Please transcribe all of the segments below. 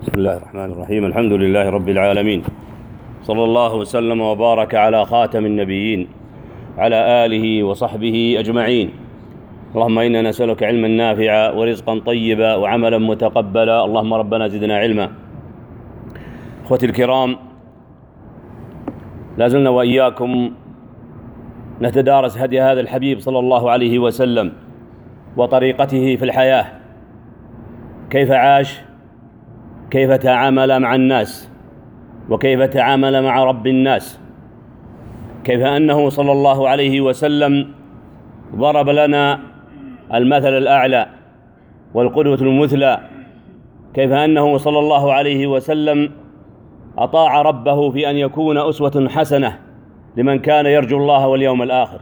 بسم الله الرحمن الرحيم. الحمد لله رب العالمين، صلى الله وسلم وبارك على خاتم النبيين على آله وصحبه أجمعين. اللهم إنا نسألك علما نافعا ورزقا طيبا وعملا متقبلا. اللهم ربنا زدنا علما. أخوتي الكرام، لازلنا وإياكم نتدارس هدي هذا الحبيب صلى الله عليه وسلم وطريقته في الحياة، كيف عاش، كيف تعامل مع الناس، وكيف تعامل مع رب الناس، كيف أنه صلى الله عليه وسلم ضرب لنا المثل الأعلى والقدوة المثلى، كيف أنه صلى الله عليه وسلم أطاع ربه في أن يكون أسوة حسنة لمن كان يرجو الله واليوم الآخر.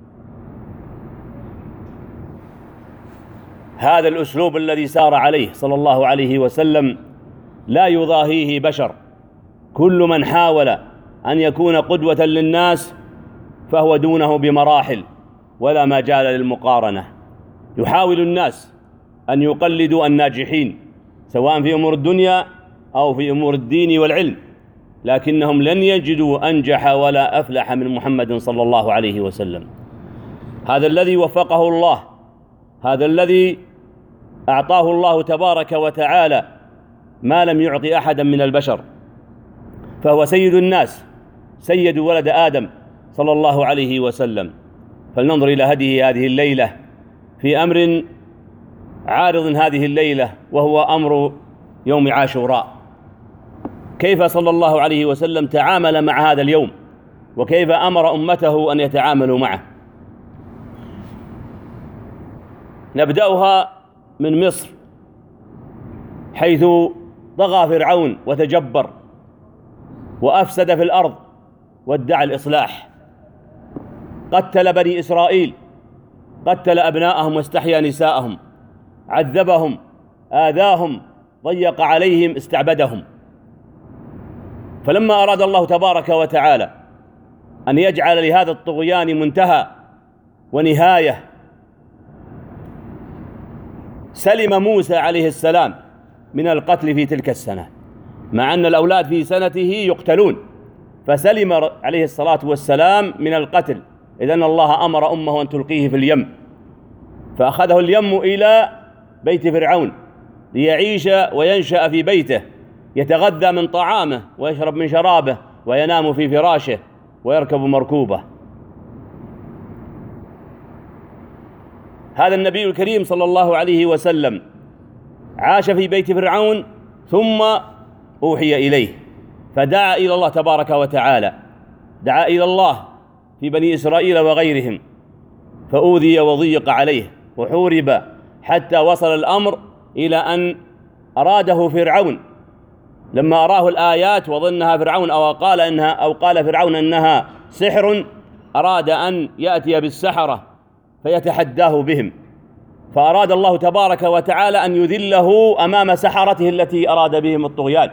هذا الأسلوب الذي سار عليه صلى الله عليه وسلم لا يضاهيه بشر. كل من حاول أن يكون قدوة للناس فهو دونه بمراحل ولا مجال للمقارنة. يحاول الناس أن يقلدوا الناجحين سواء في أمور الدنيا أو في أمور الدين والعلم، لكنهم لن يجدوا أنجح ولا أفلح من محمد صلى الله عليه وسلم. هذا الذي وفقه الله، هذا الذي أعطاه الله تبارك وتعالى ما لم يعطي أحدا من البشر، فهو سيد الناس، سيد ولد آدم صلى الله عليه وسلم. فلننظر إلى هديه هذه الليلة في أمر عارض هذه الليلة، وهو أمر يوم عاشوراء. كيف صلى الله عليه وسلم تعامل مع هذا اليوم، وكيف أمر أمته أن يتعاملوا معه. نبدأها من مصر، حيث طغى فرعون وتجبر وأفسد في الأرض وادعى الإصلاح. قتل بني إسرائيل، قتل أبناءهم واستحيا نساءهم، عذبهم، آذاهم، ضيق عليهم، استعبدهم. فلما أراد الله تبارك وتعالى أن يجعل لهذا الطغيان منتهى ونهاية، سلم موسى عليه السلام من القتل في تلك السنة، مع أن الأولاد في سنته يقتلون، فسلم عليه الصلاة والسلام من القتل. إذن الله أمر أمه أن تلقيه في اليم، فأخذه اليم إلى بيت فرعون ليعيش وينشأ في بيته، يتغذى من طعامه ويشرب من شرابه وينام في فراشه ويركب مركوبه. هذا النبي الكريم صلى الله عليه وسلم عاش في بيت فرعون، ثم أوحي إليه فدعا إلى الله تبارك وتعالى، دعا إلى الله في بني إسرائيل وغيرهم، فأوذي وضيق عليه وحورب، حتى وصل الأمر إلى أن أراده فرعون لما أراه الآيات وظنها فرعون أو قال فرعون أنها سحر، أراد أن يأتي بالسحرة فيتحداه بهم، فأراد الله تبارك وتعالى أن يذله أمام سحرته التي أراد بهم الطغيان.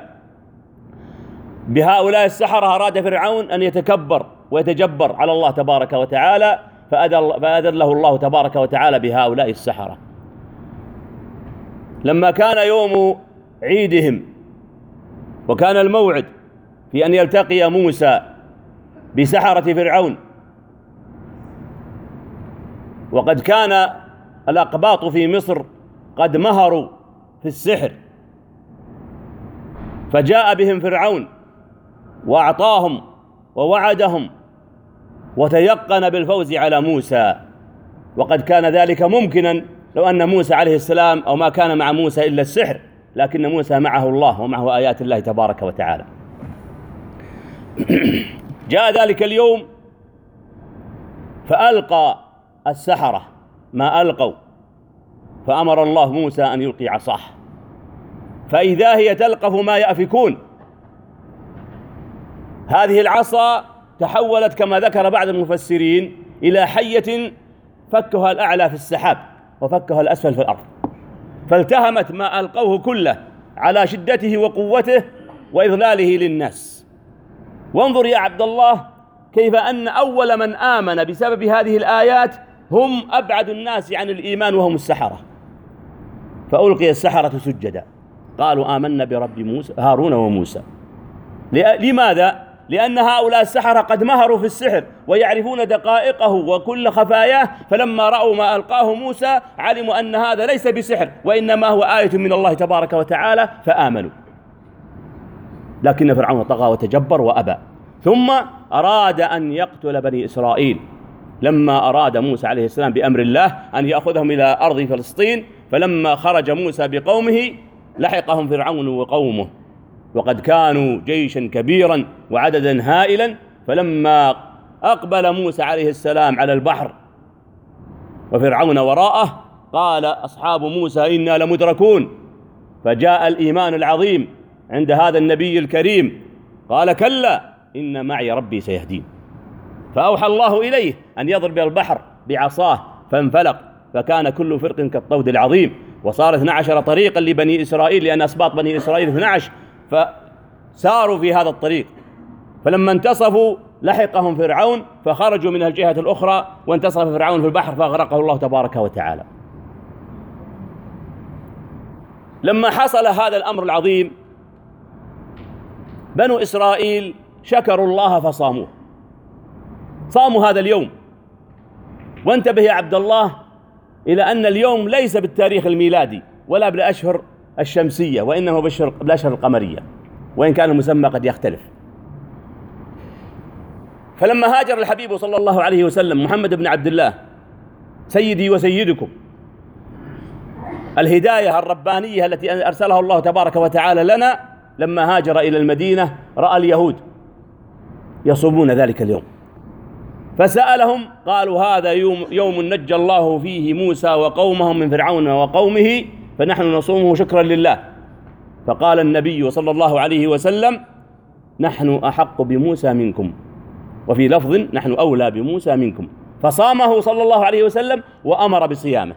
بهؤلاء السحرة أراد فرعون أن يتكبر ويتجبر على الله تبارك وتعالى، فأذله الله تبارك وتعالى بهؤلاء السحرة. لما كان يوم عيدهم وكان الموعد في أن يلتقي موسى بسحرة فرعون، وقد كان الأقباط في مصر قد مهروا في السحر، فجاء بهم فرعون وأعطاهم ووعدهم وتيقن بالفوز على موسى، وقد كان ذلك ممكنا لو أن موسى عليه السلام أو ما كان مع موسى إلا السحر، لكن موسى معه الله ومعه آيات الله تبارك وتعالى. جاء ذلك اليوم فألقى السحرة ما ألقوا، فأمر الله موسى أن يلقي عصاه، فإذا هي تلقف ما يأفكون. هذه العصا تحولت كما ذكر بعض المفسرين إلى حية فكها الأعلى في السحاب وفكها الأسفل في الأرض، فالتهمت ما ألقوه كله على شدته وقوته وإضلاله للناس. وانظر يا عبد الله كيف أن أول من آمن بسبب هذه الآيات هم أبعد الناس عن الإيمان وهم السحرة، فألقي السحرة سجدا. قالوا آمنا برب موسى هارون وموسى. لماذا؟ لأن هؤلاء السحرة قد مهروا في السحر ويعرفون دقائقه وكل خفاياه، فلما رأوا ما ألقاه موسى علموا أن هذا ليس بسحر وإنما هو آية من الله تبارك وتعالى فآمنوا. لكن فرعون طغى وتجبر وأبى، ثم أراد أن يقتل بني إسرائيل لما أراد موسى عليه السلام بأمر الله أن يأخذهم إلى أرض فلسطين. فلما خرج موسى بقومه لحقهم فرعون وقومه، وقد كانوا جيشا كبيرا وعددا هائلا. فلما أقبل موسى عليه السلام على البحر وفرعون وراءه قال أصحاب موسى إنا لمدركون. فجاء الإيمان العظيم عند هذا النبي الكريم، قال كلا إن معي ربي سيهدين. فأوحى الله إليه أن يضرب البحر بعصاه فانفلق، فكان كل فرق كالطود العظيم، وصار 12 طريقا لبني إسرائيل، لأن أسباط بني إسرائيل 12، فساروا في هذا الطريق. فلما انتصفوا لحقهم فرعون فخرجوا من الجهة الأخرى، وانتصف فرعون في البحر فأغرقه الله تبارك وتعالى. لما حصل هذا الأمر العظيم بنو إسرائيل شكروا الله فصاموه، صاموا هذا اليوم. وانتبه يا عبد الله إلى أن اليوم ليس بالتاريخ الميلادي ولا بالأشهر الشمسية، وإنما بالأشهر القمرية، وإن كان المسمى قد يختلف. فلما هاجر الحبيب صلى الله عليه وسلم محمد بن عبد الله سيدي وسيدكم، الهداية الربانية التي أرسلها الله تبارك وتعالى لنا، لما هاجر إلى المدينة رأى اليهود يصومون ذلك اليوم، فسألهم قالوا هذا يوم نجى الله فيه موسى وقومهم من فرعون وقومه فنحن نصومه شكرا لله. فقال النبي صلى الله عليه وسلم نحن أحق بموسى منكم، وفي لفظ نحن أولى بموسى منكم، فصامه صلى الله عليه وسلم وأمر بصيامه.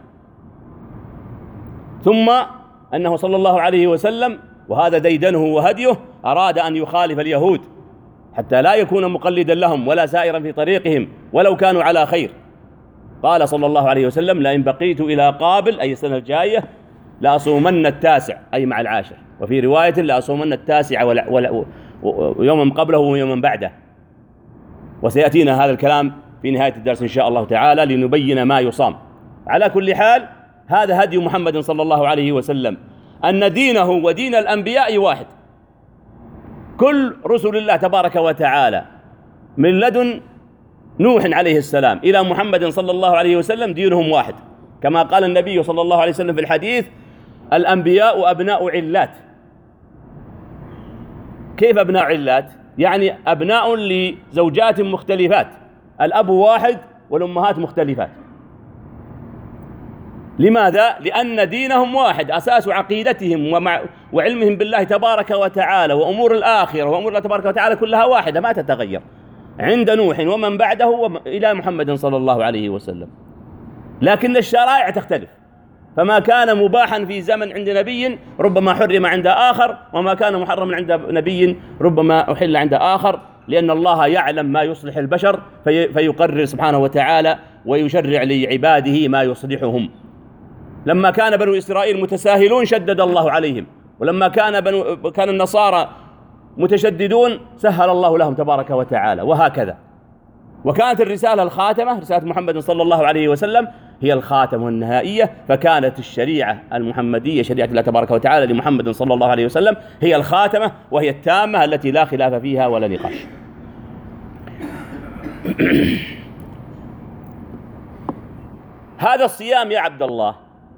ثم أنه صلى الله عليه وسلم، وهذا ديدنه وهديه، أراد أن يخالف اليهود حتى لا يكون مقلدا لهم ولا سائرا في طريقهم ولو كانوا على خير. قال صلى الله عليه وسلم لئن بقيت إلى قابل أي السنة الجاية لأصومن التاسع أي مع العاشر، وفي رواية لأصومن التاسع ويوما قبله ويوما بعده. وسيأتينا هذا الكلام في نهاية الدرس إن شاء الله تعالى لنبين ما يصام. على كل حال هذا هدي محمد صلى الله عليه وسلم، أن دينه ودين الأنبياء واحد. كل رسل الله تبارك وتعالى من لدن نوح عليه السلام إلى محمد صلى الله عليه وسلم دينهم واحد، كما قال النبي صلى الله عليه وسلم في الحديث الأنبياء أبناء علات. كيف أبناء علات؟ يعني أبناء لزوجات مختلفات، الأب واحد والأمهات مختلفات. لماذا؟ لأن دينهم واحد، أساس عقيدتهم وعلمهم بالله تبارك وتعالى وأمور الآخرة وأمور الله تبارك وتعالى كلها واحدة ما تتغير عند نوح ومن بعده إلى محمد صلى الله عليه وسلم. لكن الشرائع تختلف، فما كان مباحا في زمن عند نبي ربما حرم عند آخر، وما كان محرما عند نبي ربما أحل عند آخر، لأن الله يعلم ما يصلح البشر فيقرر سبحانه وتعالى ويشرع لعباده ما يصلحهم. لما كان بنو إسرائيل متساهلون شدد الله عليهم، ولما كان النصارى متشددون سهل الله لهم تبارك وتعالى، وهكذا. وكانت الرسالة الخاتمة رسالة محمد صلى الله عليه وسلم هي الخاتمة النهائية، فكانت الشريعة المحمدية شريعة الله تبارك وتعالى لمحمد صلى الله عليه وسلم هي الخاتمة وهي التامة التي لا خلاف فيها ولا نقاش. هذا الصيام يا عبد الله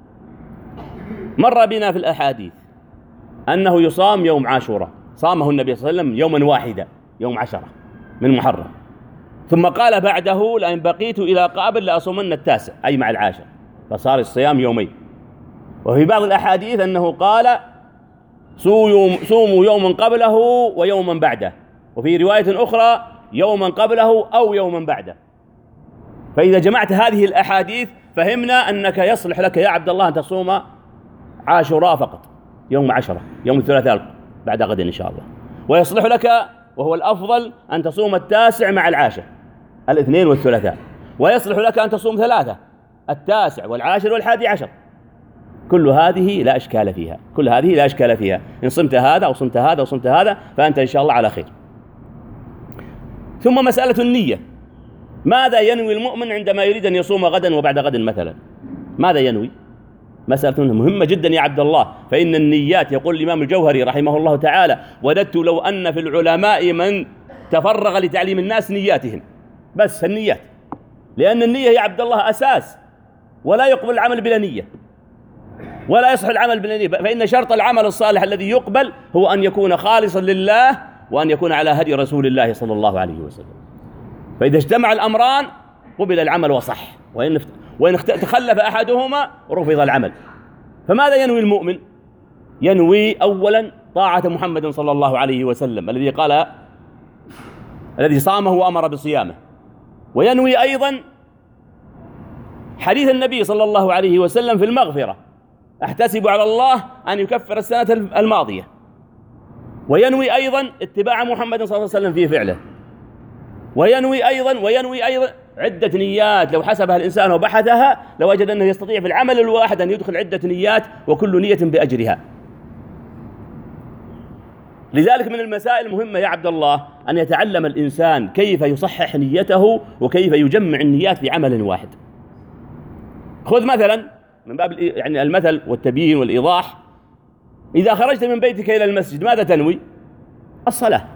مر بنا في الأحاديث أنه يصام يوم عاشوراء، صامه النبي صلى الله عليه وسلم يوما واحدا يوم 10 من محرم، ثم قال بعده لئن بقيت إلى قابل لأصومن التاسع أي مع العاشر، فصار الصيام يومين. وفي بعض الأحاديث أنه قال صوموا يوما قبله ويوما بعده، وفي رواية أخرى يوما قبله أو يوما بعده. فإذا جمعت هذه الأحاديث فهمنا أنك يصلح لك يا عبد الله أن تصوم عاشوراء فقط يوم 10 يوم الثلاثاء بعد غد إن شاء الله، ويصلح لك وهو الأفضل أن تصوم التاسع مع العاشر الاثنين والثلاثاء، ويصلح لك أن تصوم 3 التاسع والعاشر والحادي عشر. كل هذه لا إشكال فيها، كل هذه لا إشكال فيها. إن صمت هذا أو صمت هذا أو صمت هذا فأنت إن شاء الله على خير. ثم مسألة النية، ماذا ينوي المؤمن عندما يريد أن يصوم غدا وبعد غد مثلا؟ ماذا ينوي؟ مسألة مهمة جدا يا عبد الله، فإن النيات، يقول الإمام الجوهري رحمه الله تعالى: وددت لو أن في العلماء من تفرغ لتعليم الناس نياتهم، بس النيات، لأن النية يا عبد الله أساس، ولا يقبل العمل بلا نية، ولا يصح العمل بلا نية. فإن شرط العمل الصالح الذي يقبل هو أن يكون خالصا لله، وأن يكون على هدي رسول الله صلى الله عليه وسلم. فإذا اجتمع الأمران قبل العمل وصح، وإن تخلف أحدهما رفض العمل. فماذا ينوي المؤمن؟ ينوي أولا طاعة محمد صلى الله عليه وسلم الذي صامه وأمر بصيامه، وينوي أيضا حديث النبي صلى الله عليه وسلم في المغفرة: أحتسب على الله أن يكفر السنة الماضية. وينوي أيضا اتباع محمد صلى الله عليه وسلم في فعله. وينوي أيضا عدة نيات، لو حسبها الإنسان وبحثها لوجد أنه يستطيع في العمل الواحد أن يدخل عدة نيات، وكل نية بأجرها. لذلك من المسائل المهمة يا عبد الله أن يتعلم الإنسان كيف يصحح نيته وكيف يجمع النيات في عمل واحد. خذ مثلا من باب يعني المثل والتبيين والإيضاح: إذا خرجت من بيتك إلى المسجد ماذا تنوي؟ الصلاة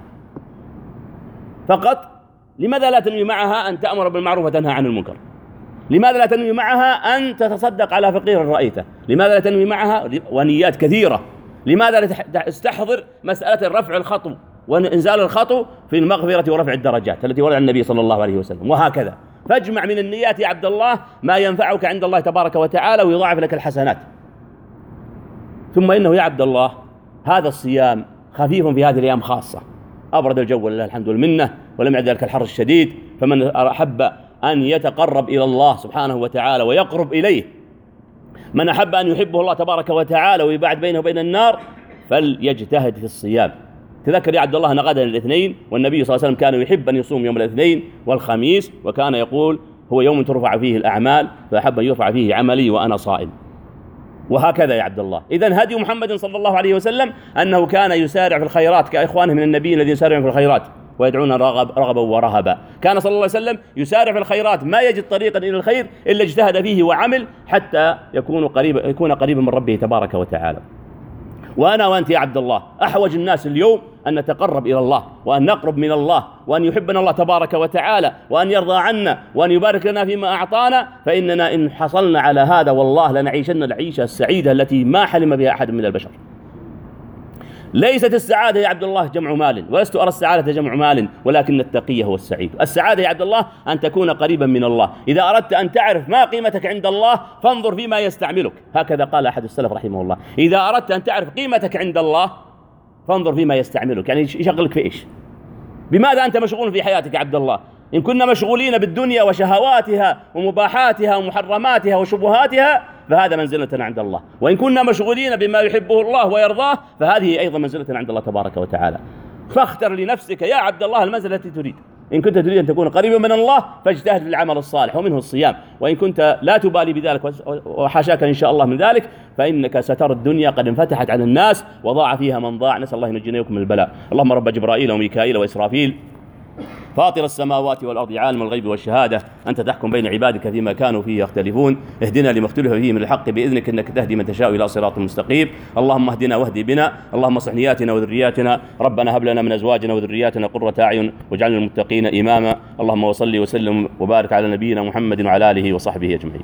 فقط. لماذا لا تنوي معها أن تأمر بالمعروف وتنهى عن المنكر؟ لماذا لا تنوي معها أن تتصدق على فقير رأيته؟ لماذا لا تنوي معها ونيات كثيرة؟ لماذا لا تستحضر مسألة رفع الخطو وإنزال الخطو في المغفرة ورفع الدرجات التي ورد عن النبي صلى الله عليه وسلم؟ وهكذا. فاجمع من النيات يا عبد الله ما ينفعك عند الله تبارك وتعالى ويضاعف لك الحسنات. ثم إنه يا عبد الله هذا الصيام خفيف في هذه الأيام خاصة، أبرد الجو ولله الحمد والمنة، ولم يعد ذلك الحر الشديد. فمن أحب أن يتقرب إلى الله سبحانه وتعالى ويقرب إليه، من أحب أن يحبه الله تبارك وتعالى ويبعد بينه وبين النار، فليجتهد في الصيام. تذكر يا عبد الله أن غدا الاثنين، والنبي صلى الله عليه وسلم كان يحب أن يصوم يوم الاثنين والخميس، وكان يقول: هو يوم ترفع فيه الأعمال، فأحب أن يرفع فيه عملي وأنا صائم. وهكذا يا عبد الله. إذن هدي محمد صلى الله عليه وسلم أنه كان يسارع في الخيرات كإخوانه من النبيين الذين يسارعون في الخيرات ويدعون رغبا ورهبا. كان صلى الله عليه وسلم يسارع في الخيرات، ما يجد طريقا إلى الخير إلا اجتهد فيه وعمل حتى يكون قريبا من ربه تبارك وتعالى. وأنا وأنت يا عبد الله أحوج الناس اليوم أن نتقرب إلى الله، وأن نقرب من الله، وأن يحبنا الله تبارك وتعالى، وأن يرضى عنا، وأن يبارك لنا فيما أعطانا. فإننا إن حصلنا على هذا والله لنعيشن العيشة السعيدة التي ما حلم بها أحد من البشر. ليست السعادة يا عبد الله جمع مال، ولست أرى السعادة جمع مال، ولكن التقي هو السعيد. السعادة يا عبد الله أن تكون قريبا من الله. إذا أردت أن تعرف ما قيمتك عند الله فانظر فيما يستعملك، هكذا قال أحد السلف رحمه الله: إذا أردت أن تعرف قيمتك عند الله فانظر فيما يستعملك. يعني يشغلك في إيش؟ بماذا أنت مشغول في حياتك يا عبد الله؟ إن كنا مشغولين بالدنيا وشهواتها ومباحاتها ومحرماتها وشبهاتها فهذا منزلتنا عند الله، وإن كنا مشغولين بما يحبه الله ويرضاه فهذه أيضا منزلتنا عند الله تبارك وتعالى. فاختر لنفسك يا عبد الله المنزلة التي تريد. إن كنت تريد أن تكون قريبا من الله فاجتهد في العمل الصالح ومنه الصيام، وإن كنت لا تبالي بذلك وحاشاك إن شاء الله من ذلك فإنك سترى الدنيا قد انفتحت على الناس وضاع فيها من ضاع. نسأل الله ينجينا من البلاء. اللهم رب جبرائيل وميكائيل وإسرافيل فاطر السماوات والأرض عالم الغيب والشهادة، أنت تحكم بين عبادك فيما كانوا فيه يختلفون، اهدنا لما اختلف فيه من الحق بإذنك إنك تهدي من تشاء إلى صراط مستقيم. اللهم اهدنا واهدي بنا، اللهم اصلح نياتنا وذرياتنا، ربنا هب لنا من أزواجنا وذرياتنا قرة أعين واجعلنا للمتقين إماما. اللهم وصل وسلم وبارك على نبينا محمد وعلى آله وصحبه أجمعين.